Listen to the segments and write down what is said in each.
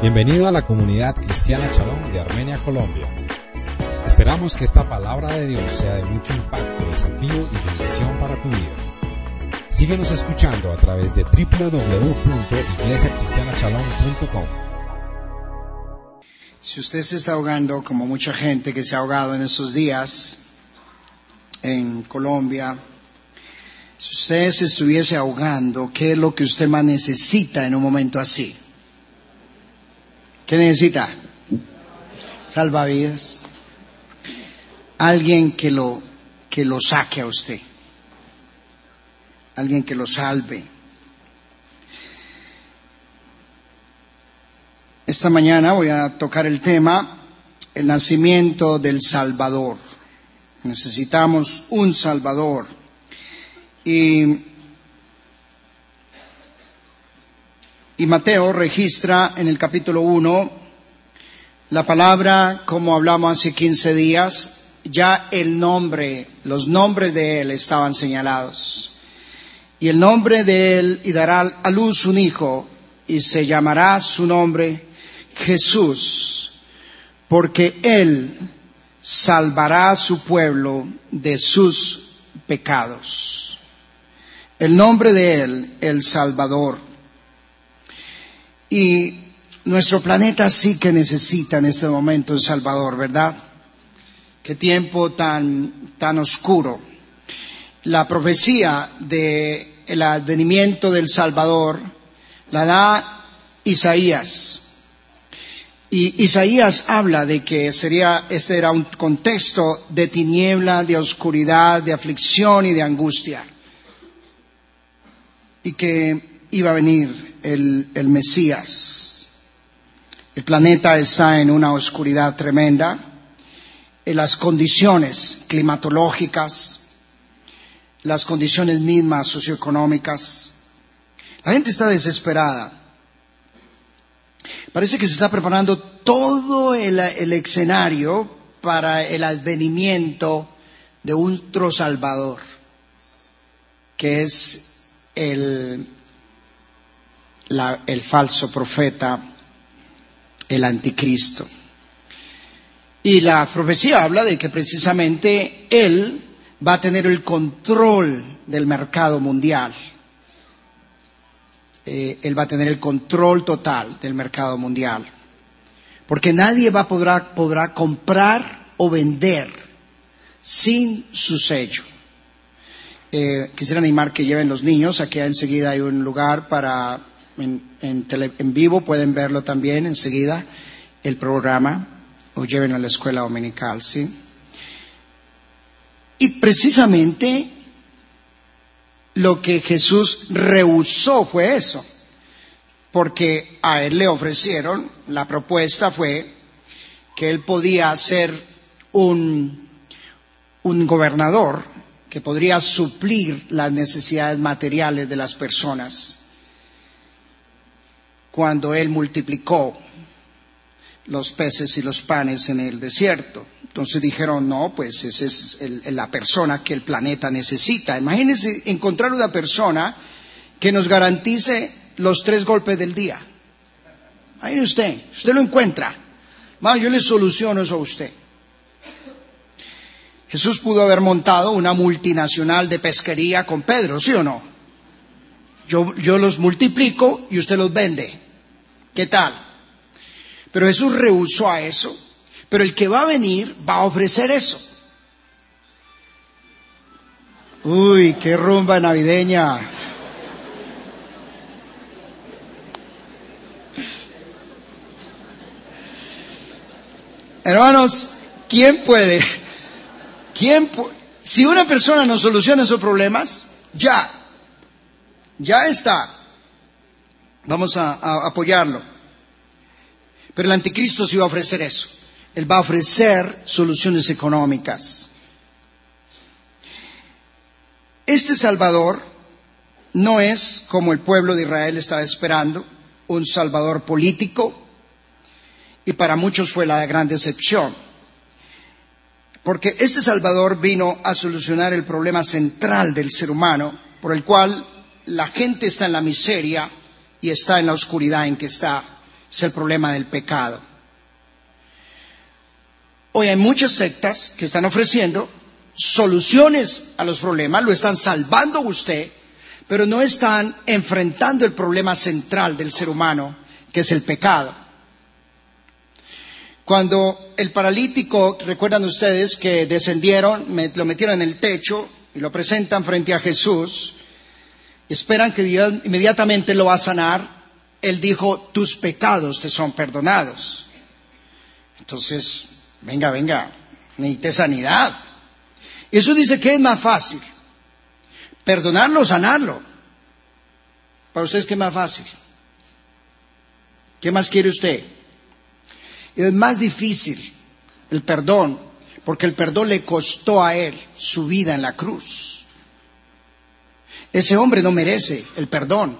Bienvenido a la comunidad cristiana Shalom de Armenia, Colombia. Esperamos que esta palabra de Dios sea de mucho impacto, desafío y bendición para tu vida. Síguenos escuchando a través de www.iglesiacristianashalom.com. Si usted se está ahogando, como mucha gente que se ha ahogado en estos días en Colombia, si usted se estuviese ahogando, ¿qué es lo que usted más necesita en un momento así? ¿Qué necesita? Salvavidas. Alguien que lo saque a usted. Alguien que lo salve. Esta mañana voy a tocar el tema, el nacimiento del Salvador. Necesitamos un Salvador. Y Mateo registra en el capítulo 1 la palabra, como hablamos hace 15 días, ya los nombres de él estaban señalados. Y el nombre de él, y dará a luz un hijo, y se llamará su nombre Jesús, porque él salvará a su pueblo de sus pecados. El nombre de él, el Salvador. Y nuestro planeta sí que necesita en este momento un Salvador, ¿verdad? Qué tiempo tan oscuro. La profecía del advenimiento del Salvador la da Isaías. Y Isaías habla de que este era un contexto de tiniebla, de oscuridad, de aflicción y de angustia. Y que iba a venir el Mesías. El planeta está en una oscuridad tremenda. En las condiciones climatológicas, las condiciones mismas socioeconómicas. La gente está desesperada. Parece que se está preparando todo el escenario para el advenimiento de otro Salvador, que es el falso profeta, el anticristo. Y la profecía habla de que precisamente él va a tener el control del mercado mundial. Él va a tener el control total del mercado mundial. Porque nadie podrá comprar o vender sin su sello. Quisiera animar que lleven los niños. Aquí enseguida hay un lugar en vivo, pueden verlo también enseguida, el programa, o lleven a la escuela dominical, ¿sí? Y precisamente lo que Jesús rehusó fue eso, porque a él le ofrecieron, la propuesta fue que él podía ser un gobernador que podría suplir las necesidades materiales de las personas. Cuando él multiplicó los peces y los panes en el desierto. Entonces dijeron, no, pues esa es la persona que el planeta necesita. Imagínense encontrar una persona que nos garantice los 3 golpes del día. Ahí usted lo encuentra. Bueno, yo le soluciono eso a usted. Jesús pudo haber montado una multinacional de pesquería con Pedro, ¿sí o no? Yo los multiplico y usted los vende. ¿Qué tal? Pero Jesús rehusó a eso. Pero el que va a venir va a ofrecer eso. Uy, qué rumba navideña. Hermanos, si una persona no soluciona esos problemas, ya está. Vamos a apoyarlo. Pero el anticristo sí va a ofrecer eso. Él va a ofrecer soluciones económicas. Este Salvador no es, como el pueblo de Israel estaba esperando, un Salvador político, y para muchos fue la gran decepción. Porque este Salvador vino a solucionar el problema central del ser humano, por el cual la gente está en la miseria y está en la oscuridad en que está. es el problema del pecado. Hoy hay muchas sectas que están ofreciendo soluciones a los problemas, lo están salvando a usted, pero no están enfrentando el problema central del ser humano, que es el pecado. Cuando el paralítico, recuerdan ustedes que descendieron, lo metieron en el techo y lo presentan frente a Jesús, esperan que inmediatamente lo va a sanar, él dijo, tus pecados te son perdonados. Entonces, venga, necesite sanidad. Y eso dice que es más fácil, perdonarlo o sanarlo. Para ustedes, ¿qué es más fácil? ¿Qué más quiere usted? Es más difícil el perdón, porque el perdón le costó a él su vida en la cruz. Ese hombre no merece el perdón.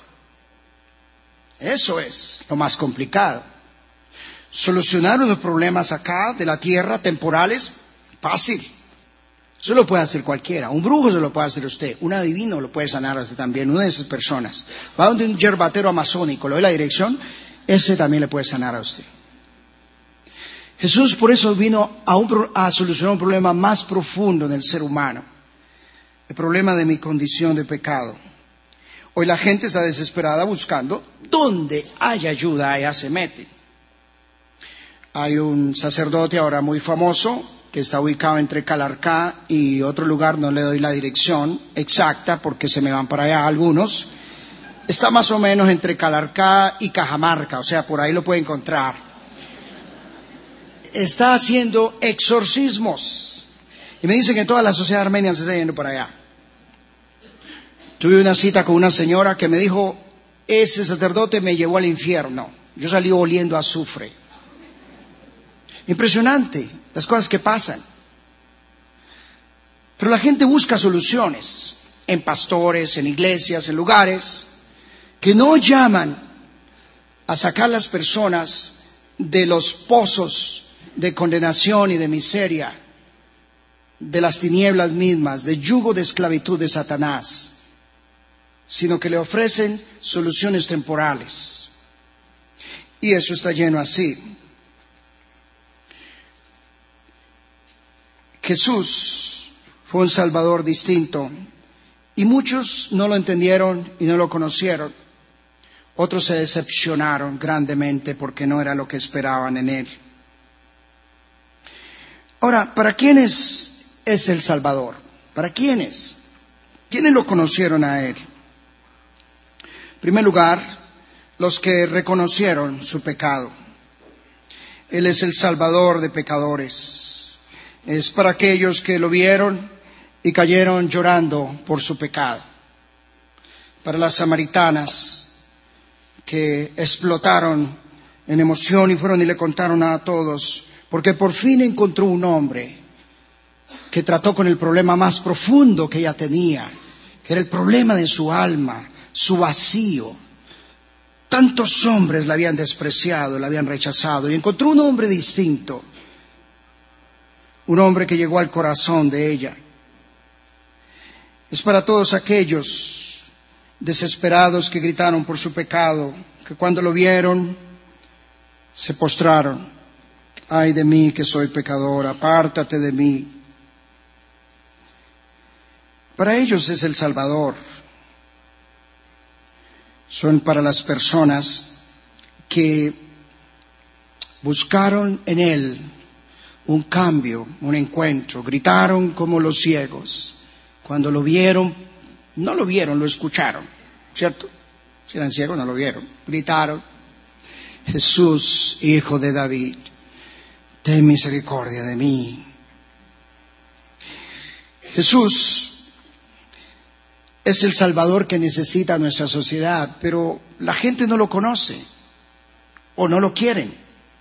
Eso es lo más complicado. Solucionar unos problemas acá de la tierra, temporales, fácil. Eso lo puede hacer cualquiera. Un brujo se lo puede hacer usted. Un adivino lo puede sanar a usted también. Una de esas personas. Va donde un yerbatero amazónico, le doy la dirección, ese también le puede sanar a usted. Jesús por eso vino a solucionar un problema más profundo en el ser humano. El problema de mi condición de pecado. Hoy la gente está desesperada buscando donde hay ayuda, allá se mete. Hay un sacerdote ahora muy famoso que está ubicado entre Calarcá y otro lugar, no le doy la dirección exacta porque se me van para allá algunos. Está más o menos entre Calarcá y Cajamarca, o sea, por ahí lo puede encontrar. Está haciendo exorcismos. Y me dicen que toda la sociedad armenia se está yendo para allá. Tuve una cita con una señora que me dijo, ese sacerdote me llevó al infierno. Yo salí oliendo a azufre. Impresionante las cosas que pasan. Pero la gente busca soluciones en pastores, en iglesias, en lugares que no llaman a sacar las personas de los pozos de condenación y de miseria, de las tinieblas mismas, de yugo de esclavitud de Satanás, sino que le ofrecen soluciones temporales. Y eso está lleno así. Jesús fue un Salvador distinto y muchos no lo entendieron y no lo conocieron. Otros se decepcionaron grandemente porque no era lo que esperaban en Él. Ahora, ¿para quiénes es el Salvador? ¿Para quiénes? ¿Quiénes lo conocieron a Él? En primer lugar, los que reconocieron su pecado. Él es el Salvador de pecadores. Es para aquellos que lo vieron y cayeron llorando por su pecado. Para las samaritanas que explotaron en emoción y fueron y le contaron a todos, porque por fin encontró un hombre que trató con el problema más profundo que ella tenía, que era el problema de su alma, su vacío. Tantos hombres la habían despreciado, la habían rechazado, y encontró un hombre distinto, un hombre que llegó al corazón de ella. Es para todos aquellos desesperados que gritaron por su pecado, que cuando lo vieron se postraron. Ay de mí que soy pecador, apártate de mí. Para ellos es el Salvador. Son para las personas que buscaron en Él un cambio, un encuentro. Gritaron como los ciegos. Cuando lo vieron, no lo vieron, lo escucharon, ¿cierto? Si eran ciegos, no lo vieron. Gritaron, Jesús, Hijo de David, ten misericordia de mí. Jesús es el Salvador que necesita nuestra sociedad, pero la gente no lo conoce o no lo quieren.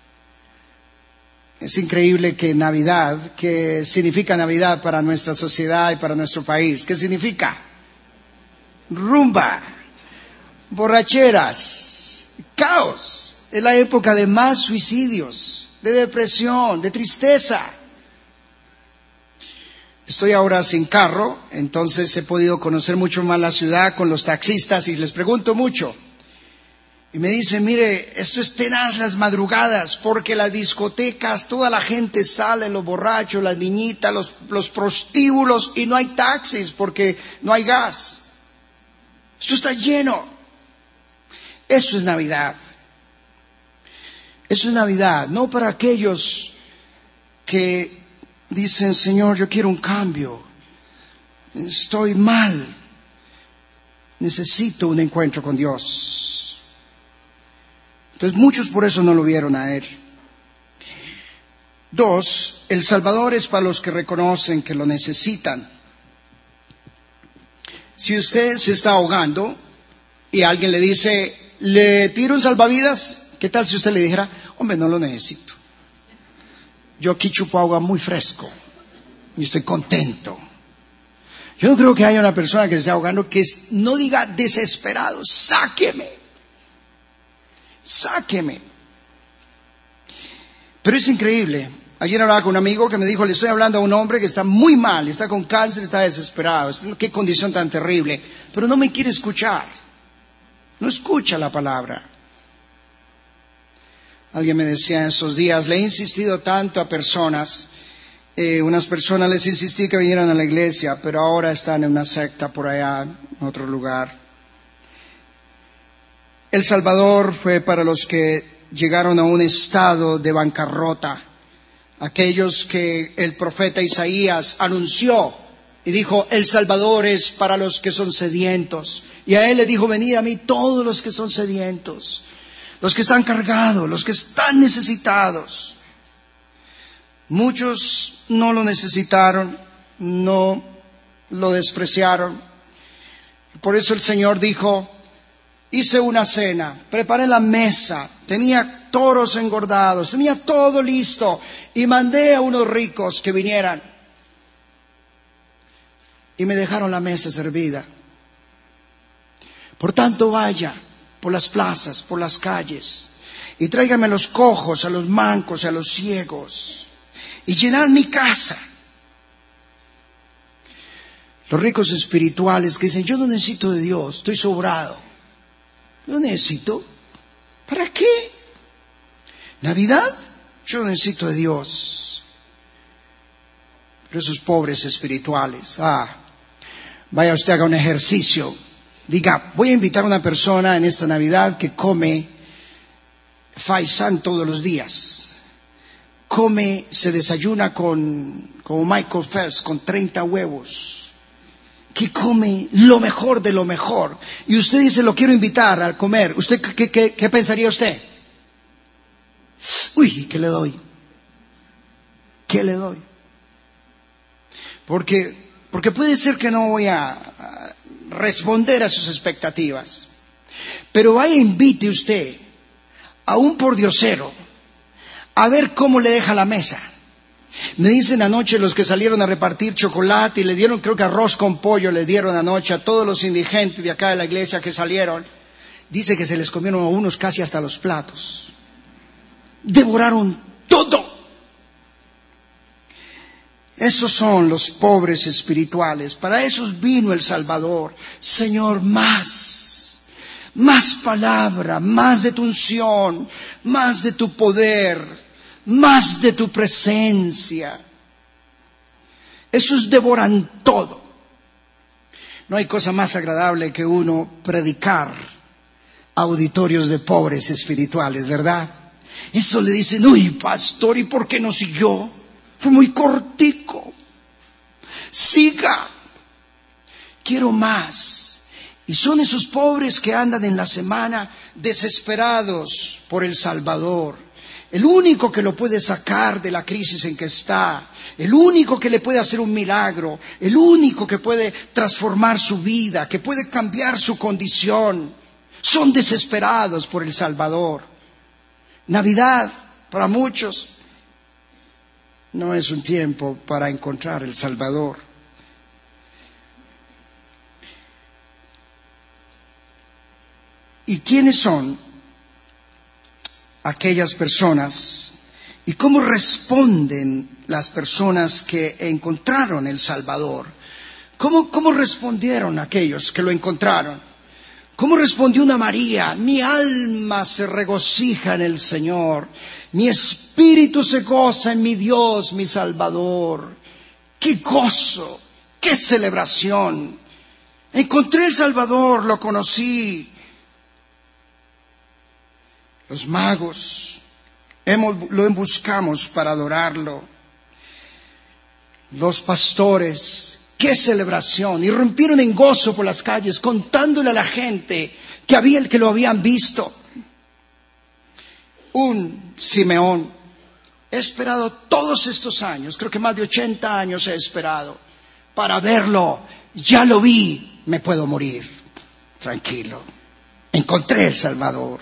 Es increíble que Navidad, que significa Navidad para nuestra sociedad y para nuestro país, ¿qué significa? Rumba, borracheras, caos. Es la época de más suicidios, de depresión, de tristeza. Estoy ahora sin carro, entonces he podido conocer mucho más la ciudad con los taxistas y les pregunto mucho. Y me dice, mire, esto es tenaz las madrugadas, porque las discotecas, toda la gente sale, los borrachos, las niñitas, los prostíbulos, y no hay taxis porque no hay gas. Esto está lleno. Eso es Navidad. Eso es Navidad, no para aquellos que dicen, Señor, yo quiero un cambio. Estoy mal. Necesito un encuentro con Dios. Entonces muchos por eso no lo vieron a Él. 2, el Salvador es para los que reconocen que lo necesitan. Si usted se está ahogando y alguien le dice, ¿le tiro un salvavidas? ¿Qué tal si usted le dijera, hombre, no lo necesito? Yo aquí chupo agua muy fresco y estoy contento. Yo no creo que haya una persona que se esté ahogando que no diga desesperado, sáqueme. Pero es increíble. Ayer hablaba con un amigo que me dijo, le estoy hablando a un hombre que está muy mal, está con cáncer, está desesperado, qué condición tan terrible, pero no me quiere escuchar. No escucha la palabra. Alguien me decía en esos días, le he insistido tanto a personas, unas personas les insistí que vinieran a la iglesia, pero ahora están en una secta por allá, en otro lugar. El Salvador fue para los que llegaron a un estado de bancarrota, aquellos que el profeta Isaías anunció y dijo, el Salvador es para los que son sedientos. Y a él le dijo, venid a mí todos los que son sedientos, los que están cargados, los que están necesitados. Muchos no lo necesitaron, no lo despreciaron. Por eso el Señor dijo, hice una cena, preparé la mesa, tenía toros engordados, tenía todo listo y mandé a unos ricos que vinieran y me dejaron la mesa servida. Por tanto, vaya por las plazas, por las calles y tráigame a los cojos, a los mancos, a los ciegos y llenad mi casa. Los ricos espirituales que dicen, yo no necesito de Dios, estoy sobrado. Yo necesito. ¿Para qué? ¿Navidad? Yo necesito de Dios. Pero esos pobres espirituales, vaya usted, haga un ejercicio. Diga, voy a invitar a una persona en esta Navidad que come faisán todos los días. Se desayuna como Michael Phelps, con 30 huevos. Que come lo mejor de lo mejor. Y usted dice, lo quiero invitar a comer. ¿Usted qué pensaría usted? Uy, ¿qué le doy? ¿Qué le doy? Porque puede ser que no voy a responder a sus expectativas. Pero vaya, invite usted a un pordiosero a ver cómo le deja la mesa. Me dicen anoche los que salieron a repartir chocolate y le dieron, creo que arroz con pollo le dieron anoche a todos los indigentes de acá de la iglesia que salieron. Dice que se les comieron a unos casi hasta los platos. Devoraron todo. Esos son los pobres espirituales. Para esos vino el Salvador. Señor, más palabra, más de tu unción, más de tu poder, más de tu presencia. Esos devoran todo. No hay cosa más agradable que uno predicar a auditorios de pobres espirituales, ¿verdad? Eso le dicen, uy, pastor, ¿y por qué no siguió? Fue muy cortico. Siga. Quiero más. Y son esos pobres que andan en la semana desesperados por el Salvador. El único que lo puede sacar de la crisis en que está, el único que le puede hacer un milagro, el único que puede transformar su vida, que puede cambiar su condición, son desesperados por el Salvador. Navidad, para muchos, no es un tiempo para encontrar el Salvador. ¿Y quiénes son aquellas personas y cómo responden las personas que encontraron el Salvador? ¿Cómo respondieron aquellos que lo encontraron? ¿Cómo respondió una María? Mi alma se regocija en el Señor, mi espíritu se goza en mi Dios, mi Salvador. ¡Qué gozo! ¡Qué celebración! Encontré el Salvador, lo conocí. Los magos lo buscamos para adorarlo. Los pastores, qué celebración. Irrumpieron en gozo por las calles, contándole a la gente que lo habían visto. Un Simeón. He esperado todos estos años, creo que más de 80 años he esperado, para verlo. Ya lo vi, me puedo morir. Tranquilo. Encontré el Salvador.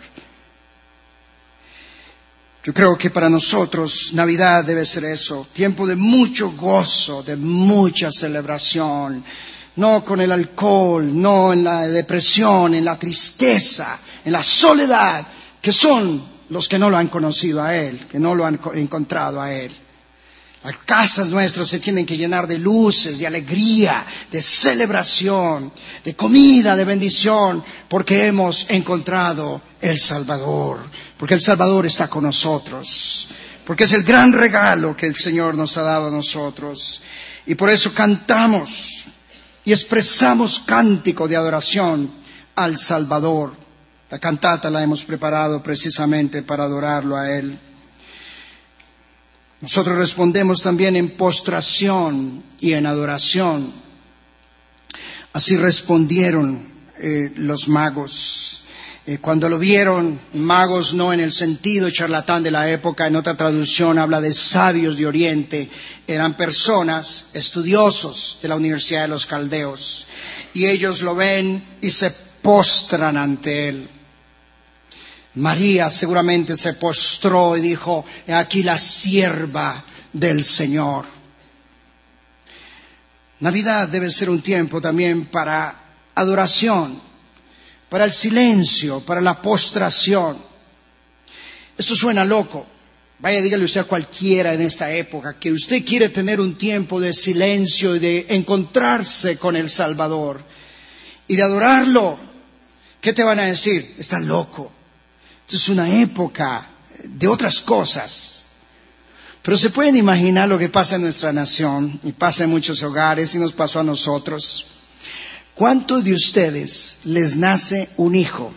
Yo creo que para nosotros Navidad debe ser eso, tiempo de mucho gozo, de mucha celebración, no con el alcohol, no en la depresión, en la tristeza, en la soledad, que son los que no lo han conocido a Él, que no lo han encontrado a Él. Las casas nuestras se tienen que llenar de luces, de alegría, de celebración, de comida, de bendición, porque hemos encontrado el Salvador, porque el Salvador está con nosotros, porque es el gran regalo que el Señor nos ha dado a nosotros. Y por eso cantamos y expresamos cántico de adoración al Salvador. La cantata la hemos preparado precisamente para adorarlo a Él. Nosotros respondemos también en postración y en adoración. Así respondieron los magos. Cuando lo vieron, magos no en el sentido charlatán de la época, en otra traducción habla de sabios de Oriente. Eran personas, estudiosos de la Universidad de los Caldeos. Y ellos lo ven y se postran ante Él. María seguramente se postró y dijo, he aquí la sierva del Señor. Navidad debe ser un tiempo también para adoración, para el silencio, para la postración. Esto suena loco. Vaya, dígale usted a cualquiera en esta época que usted quiere tener un tiempo de silencio y de encontrarse con el Salvador y de adorarlo. ¿Qué te van a decir? Estás loco. Esto es una época de otras cosas. Pero se pueden imaginar lo que pasa en nuestra nación y pasa en muchos hogares y nos pasó a nosotros. ¿Cuántos de ustedes les nace un hijo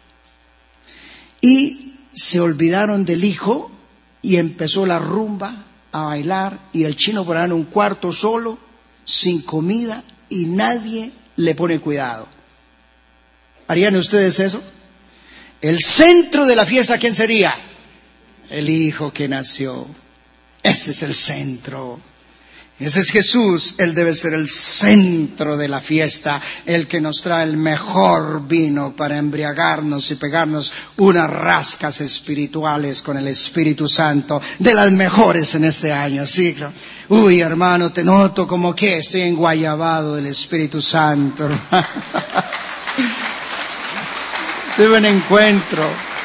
y se olvidaron del hijo y empezó la rumba a bailar y el chino por ahí en un cuarto solo, sin comida y nadie le pone cuidado? ¿Harían ustedes eso? El centro de la fiesta, ¿quién sería? El hijo que nació. Ese es el centro. Ese es Jesús. Él debe ser el centro de la fiesta, el que nos trae el mejor vino para embriagarnos y pegarnos unas rascas espirituales con el Espíritu Santo, de las mejores en este año. Sí, uy, hermano, te noto como que estoy enguayabado del Espíritu Santo. De buen encuentro.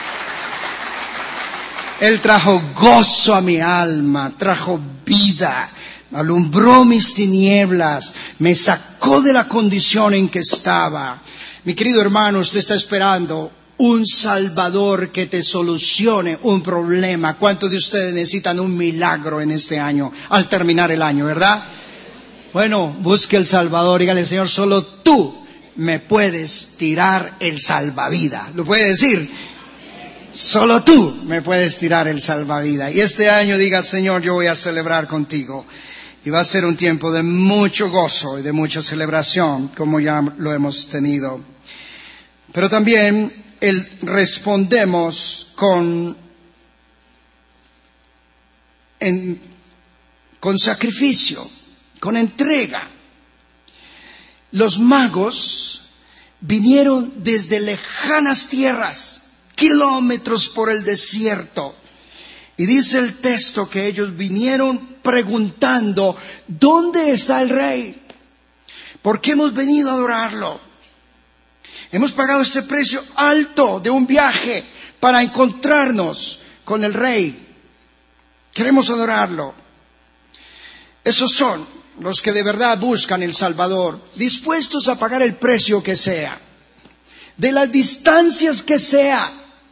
Él trajo gozo a mi alma, trajo vida, alumbró mis tinieblas, me sacó de la condición en que estaba. Mi querido hermano, usted está esperando un Salvador que te solucione un problema. ¿Cuántos de ustedes necesitan un milagro en este año, al terminar el año, verdad? Bueno, busque el Salvador, dígale, Señor, solo tú me puedes tirar el salvavidas. ¿Lo puede decir? Solo tú me puedes tirar el salvavidas. Y este año diga, Señor, yo voy a celebrar contigo. Y va a ser un tiempo de mucho gozo y de mucha celebración, como ya lo hemos tenido. Pero también respondemos con sacrificio, con entrega. Los magos vinieron desde lejanas tierras, kilómetros por el desierto. Y dice el texto que ellos vinieron preguntando, ¿dónde está el rey? Porque hemos venido a adorarlo. Hemos pagado ese precio alto de un viaje para encontrarnos con el rey. Queremos adorarlo. Esos son los que de verdad buscan el Salvador, dispuestos a pagar el precio que sea, de las distancias que sea,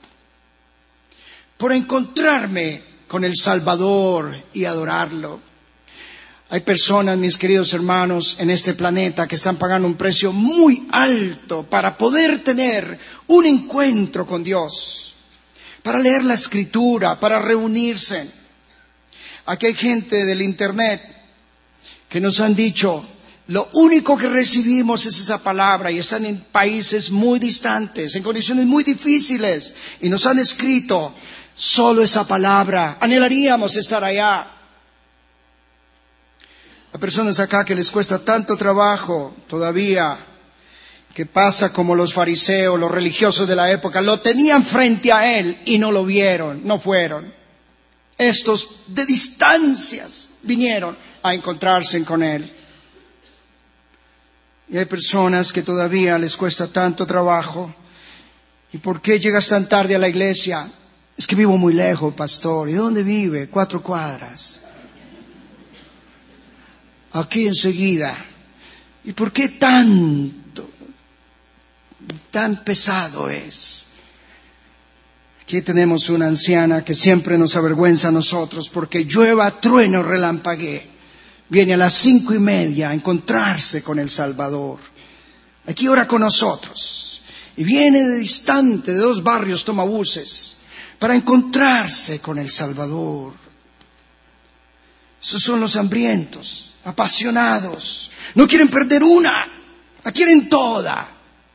por encontrarme con el Salvador y adorarlo. Hay personas, mis queridos hermanos, en este planeta que están pagando un precio muy alto para poder tener un encuentro con Dios, para leer la Escritura, para reunirse. Aquí hay gente del Internet que nos han dicho, lo único que recibimos es esa palabra, y están en países muy distantes, en condiciones muy difíciles, y nos han escrito solo esa palabra. Anhelaríamos estar allá. Hay personas acá que les cuesta tanto trabajo todavía, que pasa como los fariseos, los religiosos de la época, lo tenían frente a él y no lo vieron, no fueron. Estos de distancias vinieron a encontrarse con él. Y hay personas que todavía les cuesta tanto trabajo. ¿Y por qué llegas tan tarde a la iglesia? Es que vivo muy lejos, pastor. ¿Y dónde vive? 4 cuadras. Aquí enseguida. ¿Y por qué tanto? Tan pesado es. Aquí tenemos una anciana que siempre nos avergüenza a nosotros porque llueva, trueno, relampaguee. Viene a las 5:30 a encontrarse con el Salvador. Aquí ora con nosotros. Y viene de distante, de 2 barrios, toma buses, para encontrarse con el Salvador. Esos son los hambrientos, apasionados. No quieren perder una, la quieren toda.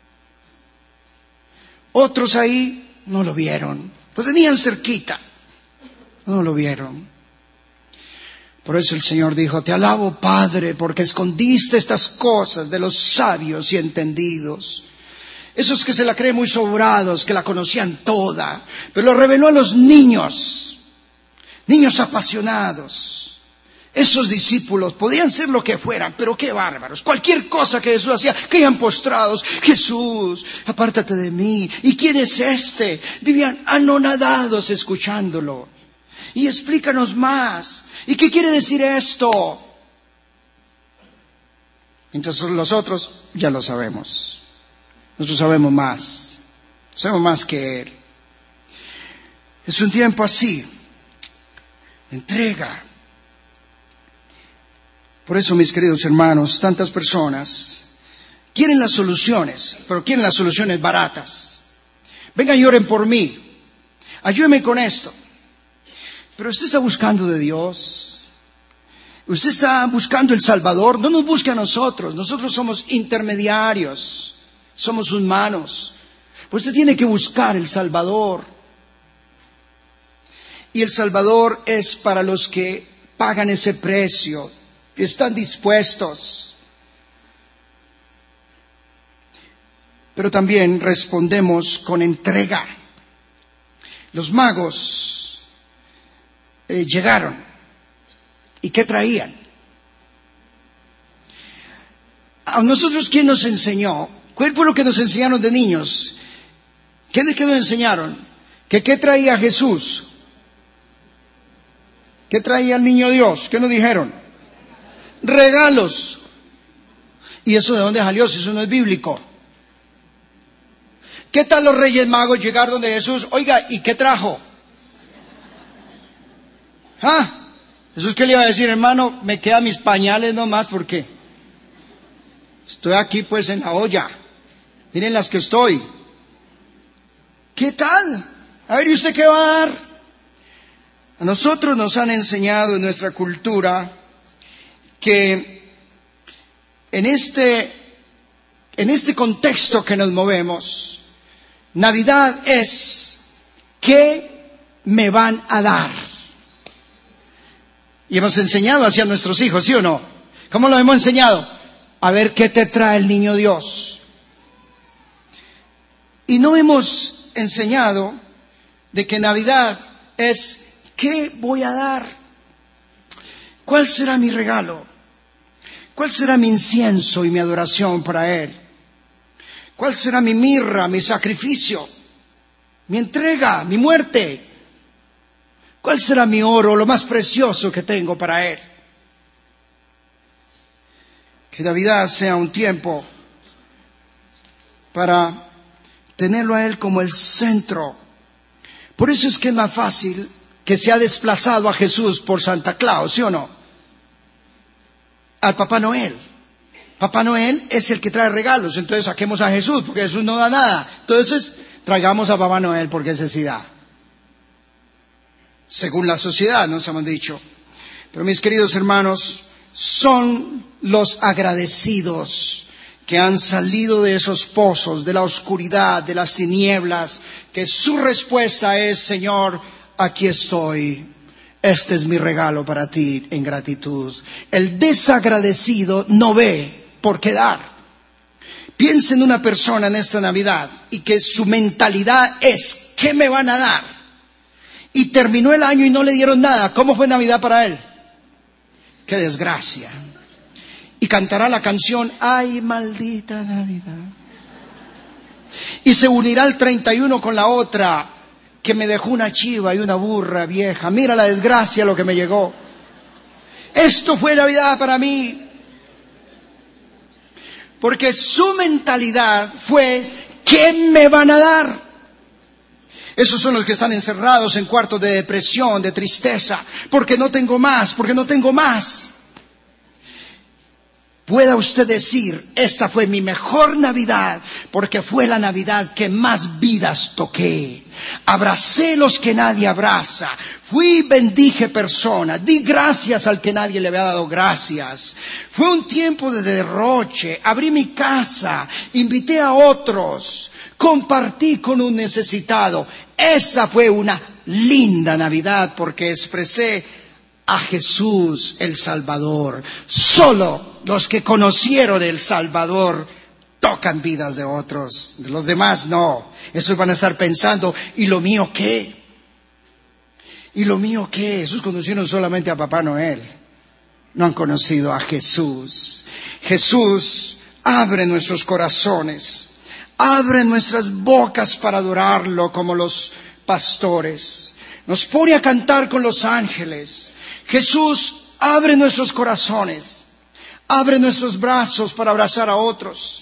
Otros ahí no lo vieron, lo tenían cerquita, no lo vieron. Por eso el Señor dijo, te alabo, Padre, porque escondiste estas cosas de los sabios y entendidos. Esos que se la creen muy sobrados, que la conocían toda, pero lo reveló a los niños apasionados. Esos discípulos podían ser lo que fueran, pero qué bárbaros. Cualquier cosa que Jesús hacía, caían postrados. Jesús, apártate de mí. ¿Y quién es este? Vivían anonadados escuchándolo. Y explícanos más. ¿Y qué quiere decir esto? Mientras los otros ya lo sabemos. Nosotros sabemos más que Él. Es un tiempo así, entrega. Por eso, mis queridos hermanos, tantas personas quieren las soluciones, pero quieren las soluciones baratas. Vengan y oren por mí, ayúdenme con esto. Pero usted está buscando de Dios, usted está buscando el Salvador, no nos busque a nosotros, nosotros somos intermediarios, somos humanos. Usted tiene que buscar el Salvador. Y el Salvador es para los que pagan ese precio, que están dispuestos. Pero también respondemos con entrega. Los magos llegaron. ¿Y qué traían? A nosotros, ¿quién nos enseñó? ¿Cuál fue lo que nos enseñaron de niños? ¿Qué nos enseñaron? ¿Qué traía Jesús? ¿Qué traía el niño Dios? ¿Qué nos dijeron? Regalos. ¿Y eso de dónde salió? Si eso no es bíblico. ¿Qué tal los Reyes Magos llegaron donde Jesús? Oiga, ¿y qué trajo? Jesús, ¿qué le iba a decir, hermano? Me quedan mis pañales nomás porque estoy aquí pues en la olla. Miren las que estoy. ¿Qué tal? A ver, ¿y usted qué va a dar? A nosotros nos han enseñado en nuestra cultura que en este contexto que nos movemos, Navidad es ¿qué me van a dar? Y hemos enseñado hacia nuestros hijos, ¿sí o no? ¿Cómo lo hemos enseñado? A ver qué te trae el niño Dios. Y no hemos enseñado de que Navidad es ¿qué voy a dar? ¿Cuál será mi regalo? ¿Cuál será mi incienso y mi adoración para Él? ¿Cuál será mi mirra, mi sacrificio, mi entrega, mi muerte? ¿Cuál será mi oro, lo más precioso que tengo para Él? Que Navidad sea un tiempo para tenerlo a Él como el centro. Por eso es que es más fácil que se ha desplazado a Jesús por Santa Claus, ¿sí o no? Al Papá Noel. Papá Noel es el que trae regalos, entonces saquemos a Jesús, porque Jesús no da nada. Entonces, traigamos a Papá Noel porque ese sí da. Según la sociedad, nos hemos dicho. Pero mis queridos hermanos, son los agradecidos que han salido de esos pozos, de la oscuridad, de las tinieblas, que su respuesta es: Señor, aquí estoy. Este es mi regalo para ti en gratitud. El desagradecido no ve por qué dar. Piensa en una persona en esta Navidad y que su mentalidad es: ¿qué me van a dar? Y terminó el año y no le dieron nada. ¿Cómo fue Navidad para él? ¡Qué desgracia! Y cantará la canción: ¡ay, maldita Navidad! Y se unirá el 31 con la otra, que me dejó una chiva y una burra vieja. Mira la desgracia, lo que me llegó. Esto fue Navidad para mí. Porque su mentalidad fue: ¿qué me van a dar? Esos son los que están encerrados en cuartos de depresión, de tristeza, porque no tengo más, porque no tengo más. Pueda usted decir: esta fue mi mejor Navidad, porque fue la Navidad que más vidas toqué. Abracé los que nadie abraza. Fui y bendije personas. Di gracias al que nadie le había dado gracias. Fue un tiempo de derroche. Abrí mi casa. Invité a otros. Compartí con un necesitado. Esa fue una linda Navidad porque expresé a Jesús el Salvador. Solo los que conocieron el Salvador tocan vidas de otros. De los demás no. Esos van a estar pensando: ¿y lo mío qué? ¿Y lo mío qué? Esos conocieron solamente a Papá Noel. No han conocido a Jesús. Jesús abre nuestros corazones. Abre nuestras bocas para adorarlo como los pastores. Nos pone a cantar con los ángeles. Jesús abre nuestros corazones. Abre nuestros brazos para abrazar a otros.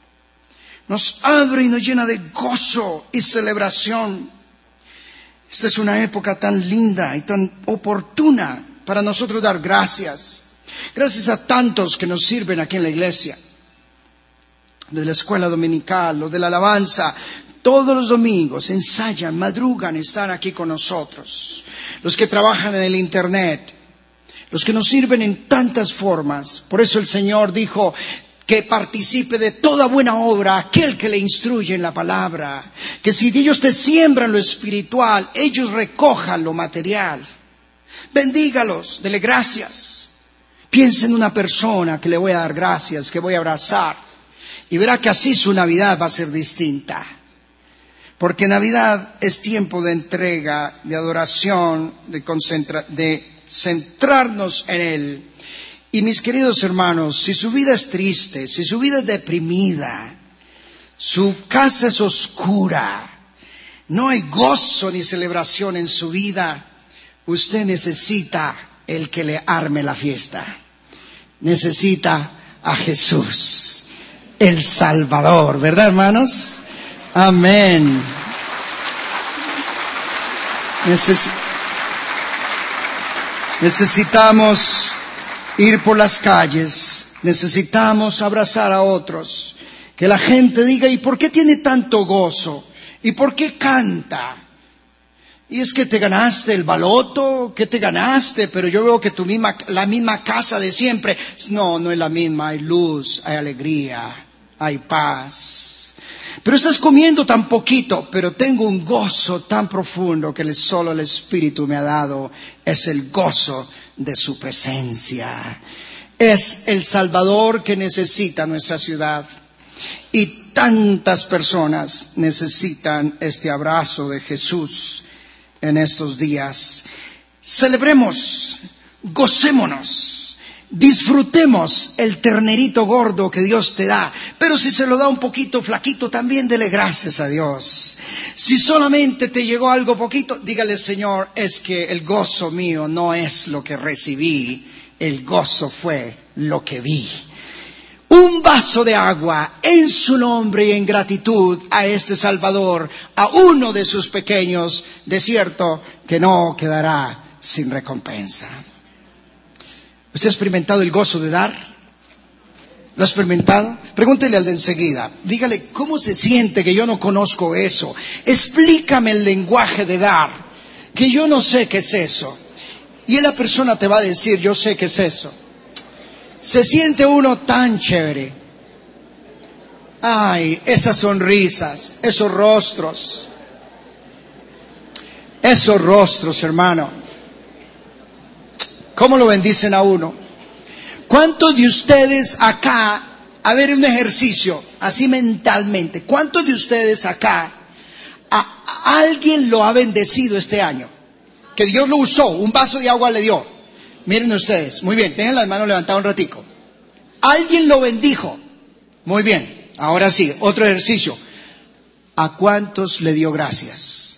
Nos abre y nos llena de gozo y celebración. Esta es una época tan linda y tan oportuna para nosotros dar gracias. Gracias a tantos que nos sirven aquí en la iglesia. De la escuela dominical, los de la alabanza, todos los domingos ensayan, madrugan, están aquí con nosotros. Los que trabajan en el internet, los que nos sirven en tantas formas. Por eso el Señor dijo que participe de toda buena obra aquel que le instruye en la palabra. Que si ellos te siembran lo espiritual, ellos recojan lo material. Bendígalos, dele gracias. Piensa en una persona que le voy a dar gracias, que voy a abrazar. Y verá que así su Navidad va a ser distinta. Porque Navidad es tiempo de entrega, de adoración, de centrarnos en Él. Y mis queridos hermanos, si su vida es triste, si su vida es deprimida, su casa es oscura, no hay gozo ni celebración en su vida, usted necesita el que le arme la fiesta. Necesita a Jesús, el Salvador, ¿verdad, hermanos? Amén. Necesitamos ir por las calles, necesitamos abrazar a otros, que la gente diga: ¿y por qué tiene tanto gozo? ¿Y por qué canta? Y es que te ganaste el baloto, ¿qué te ganaste? Pero yo veo que la misma casa de siempre. No, no es la misma, hay luz, hay alegría, hay paz. Pero estás comiendo tan poquito, pero tengo un gozo tan profundo que solo el Espíritu me ha dado. Es el gozo de su presencia. Es el Salvador que necesita nuestra ciudad. Y tantas personas necesitan este abrazo de Jesús en estos días. Celebremos, gocémonos. Disfrutemos el ternerito gordo que Dios te da, pero si se lo da un poquito flaquito, también dele gracias a Dios. Si solamente te llegó algo poquito, dígale: Señor, es que el gozo mío no es lo que recibí, el gozo fue lo que vi. un vaso de agua en su nombre y en gratitud a este Salvador, a uno de sus pequeños, de cierto que no quedará sin recompensa. ¿Usted ha experimentado el gozo de dar? ¿Lo ha experimentado? Pregúntele al de enseguida. Dígale, ¿cómo se siente que yo no conozco eso? Explícame el lenguaje de dar, que yo no sé qué es eso. Y la persona te va a decir, yo sé qué es eso. Se siente uno tan chévere. Ay, esas sonrisas, esos rostros, hermano. ¿Cómo lo bendicen a uno? ¿Cuántos de ustedes acá, a ver un ejercicio, así mentalmente, cuántos de ustedes acá, a alguien lo ha bendecido este año? Que Dios lo usó, un vaso de agua le dio. Miren ustedes, muy bien, tengan las manos levantadas un ratico. Alguien lo bendijo. Muy bien, ahora sí, otro ejercicio. ¿A cuántos le dio gracias?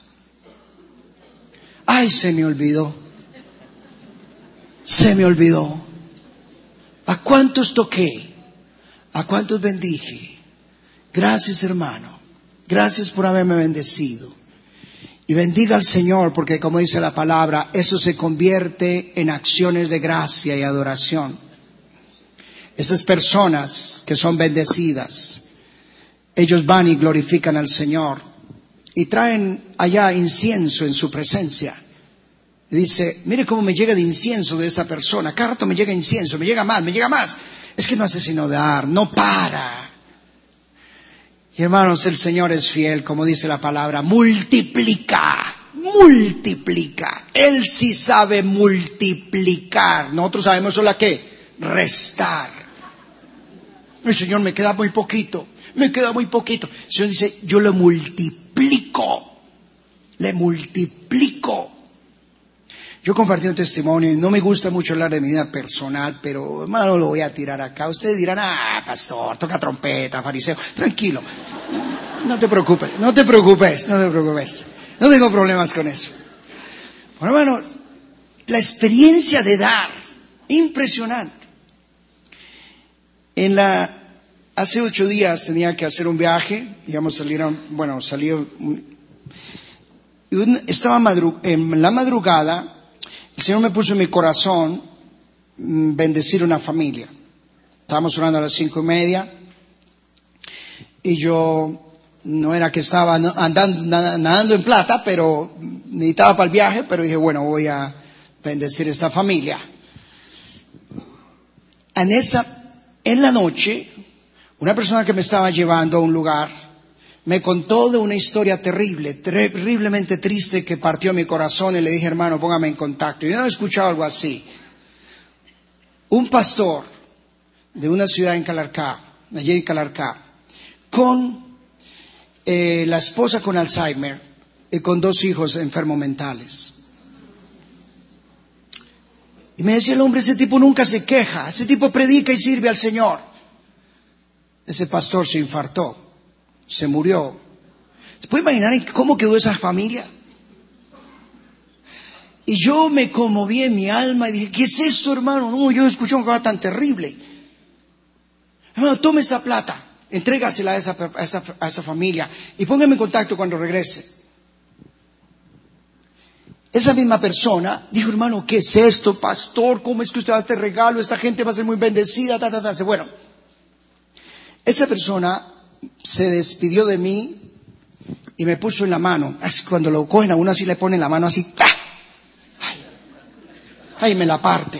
Ay, se me olvidó. ¿A cuántos toqué? ¿A cuántos bendije? Gracias, hermano. Gracias por haberme bendecido. Y bendiga al Señor, porque como dice la palabra, eso se convierte en acciones de gracia y adoración. Esas personas que son bendecidas, ellos van y glorifican al Señor y traen allá incienso en su presencia. Y dice, mire cómo me llega de incienso de esta persona. Cada rato me llega incienso, me llega más. Es que no hace sino dar, no para. Y hermanos, el Señor es fiel, como dice la palabra, multiplica. Él sí sabe multiplicar. Nosotros sabemos solo a qué, restar. El Señor, me queda muy poquito. El Señor dice, yo le multiplico. Yo compartí un testimonio y no me gusta mucho hablar de mi vida personal, pero hermano, lo voy a tirar acá. Ustedes dirán, pastor, toca trompeta, fariseo. Tranquilo, no te preocupes. No tengo problemas con eso. Bueno, hermanos, la experiencia de dar, impresionante. Hace 8 días tenía que hacer un viaje, estaba en la madrugada. El Señor me puso en mi corazón bendecir una familia. Estábamos orando a las 5:30 y yo no era que estaba nadando en plata, pero necesitaba para el viaje, pero dije, bueno, voy a bendecir esta familia. En la noche, una persona que me estaba llevando a un lugar me contó de una historia terriblemente triste que partió mi corazón y le dije, hermano, póngame en contacto. Yo no he escuchado algo así. Un pastor de una ciudad allí en Calarcá, con la esposa con Alzheimer y con 2 hijos enfermos mentales. Y me decía el hombre, ese tipo nunca se queja, ese tipo predica y sirve al Señor. Ese pastor se infartó. Se murió. ¿Se puede imaginar cómo quedó esa familia? Y yo me conmoví en mi alma y dije, ¿qué es esto, hermano? No, yo escuché una cosa tan terrible. Hermano, tome esta plata, entrégasela a esa familia y póngame en contacto cuando regrese. Esa misma persona dijo, hermano, ¿qué es esto, pastor? ¿Cómo es que usted da este regalo? Esta gente va a ser muy bendecida. Bueno, esta persona se despidió de mí y me puso en la mano. Cuando lo cogen a uno así, le ponen la mano así. Ay, me la parte.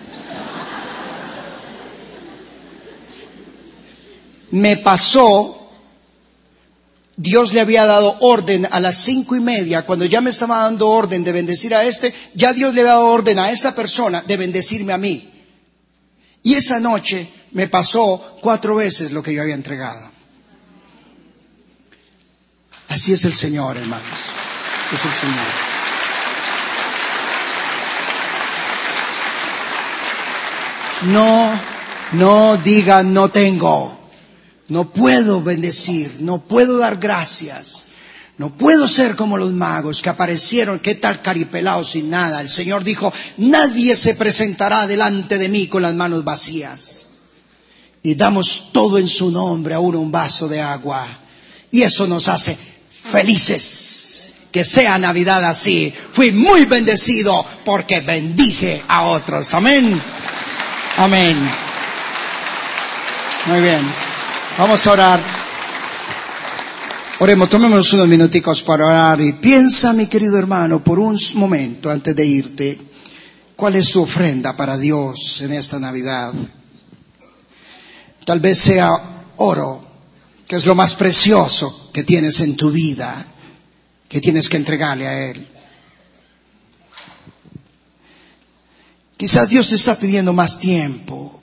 Me pasó, Dios le había dado orden a las 5:30, cuando ya me estaba dando orden de bendecir a ya Dios le había dado orden a esta persona de bendecirme a mí. Y esa noche me pasó 4 veces lo que yo había entregado. Así es el Señor, hermanos. Así es el Señor. No digan no tengo. No puedo bendecir. No puedo dar gracias. No puedo ser como los magos que aparecieron, qué tal caripelados sin nada. El Señor dijo, nadie se presentará delante de mí con las manos vacías. y damos todo en su nombre, aún un vaso de agua. Y eso nos hace felices. Que sea Navidad así. Fui muy bendecido porque bendije a otros. Amén. Amén. Muy bien. Vamos a orar. Oremos, tomémonos unos minuticos para orar y piensa, mi querido hermano, por un momento antes de irte, ¿cuál es tu ofrenda para Dios en esta Navidad? Tal vez sea oro, que es lo más precioso que tienes en tu vida, que tienes que entregarle a Él. Quizás Dios te está pidiendo más tiempo.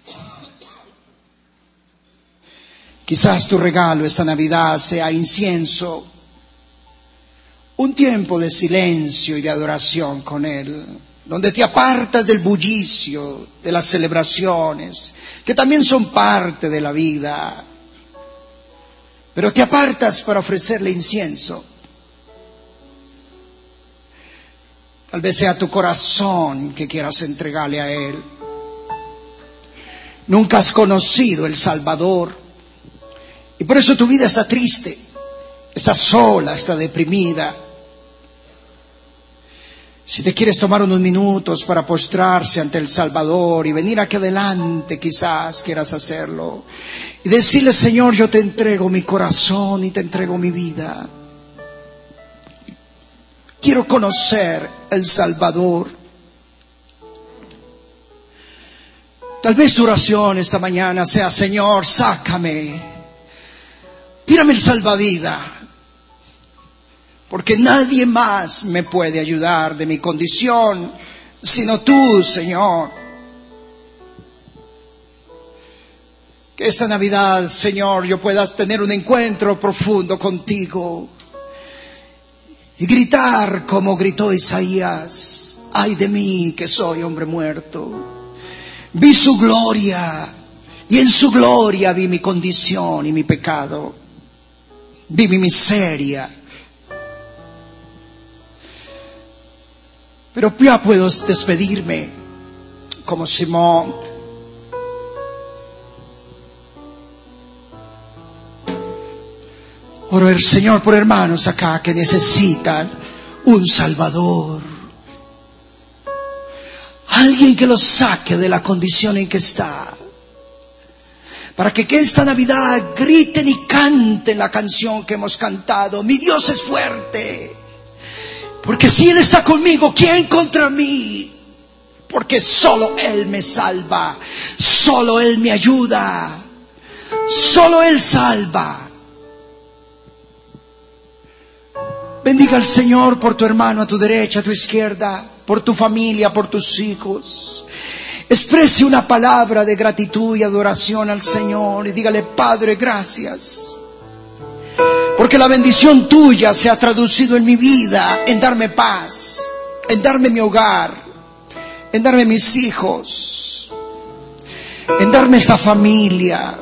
Quizás tu regalo esta Navidad sea incienso, un tiempo de silencio y de adoración con Él, donde te apartas del bullicio, de las celebraciones, que también son parte de la vida, pero te apartas para ofrecerle incienso. Tal vez sea tu corazón que quieras entregarle a Él. Nunca has conocido el Salvador. Y por eso tu vida está triste, está sola, está deprimida. Si te quieres tomar unos minutos para postrarse ante el Salvador y venir aquí adelante, quizás quieras hacerlo. Y decirle, Señor, yo te entrego mi corazón y te entrego mi vida. Quiero conocer el Salvador. Tal vez tu oración esta mañana sea, Señor, sácame. Tírame el salvavidas, porque nadie más me puede ayudar de mi condición, sino tú, Señor. Que esta Navidad, Señor, yo pueda tener un encuentro profundo contigo y gritar como gritó Isaías: ay de mí que soy hombre muerto. Vi su gloria y en su gloria vi mi condición y mi pecado. Vi mi miseria. Pero ya puedo despedirme como Simón. Oro al Señor por hermanos acá que necesitan un Salvador. Alguien que los saque de la condición en que está. Para que esta Navidad griten y canten la canción que hemos cantado. Mi Dios es fuerte. Porque si Él está conmigo, ¿quién contra mí? Porque solo Él me salva. Solo Él me ayuda. Solo Él salva. Bendiga al Señor por tu hermano a tu derecha, a tu izquierda, por tu familia, por tus hijos. Exprese una palabra de gratitud y adoración al Señor y dígale: Padre, gracias. Porque la bendición tuya se ha traducido en mi vida, en darme paz, en darme mi hogar, en darme mis hijos, en darme esta familia.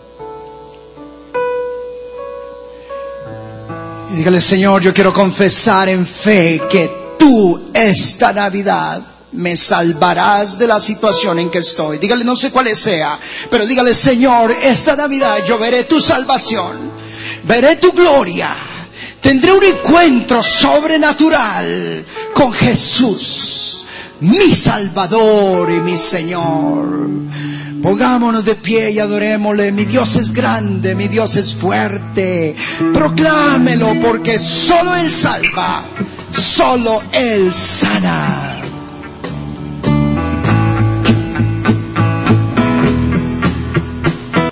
Y dígale: Señor, yo quiero confesar en fe que tú esta Navidad me salvarás de la situación en que estoy. Dígale, no sé cuál sea, pero dígale: Señor, esta Navidad yo veré tu salvación, veré tu gloria, tendré un encuentro sobrenatural con Jesús, mi Salvador y mi Señor. Pongámonos de pie y adorémosle. Mi Dios es grande, mi Dios es fuerte. Proclámelo, porque solo Él salva, solo Él sana.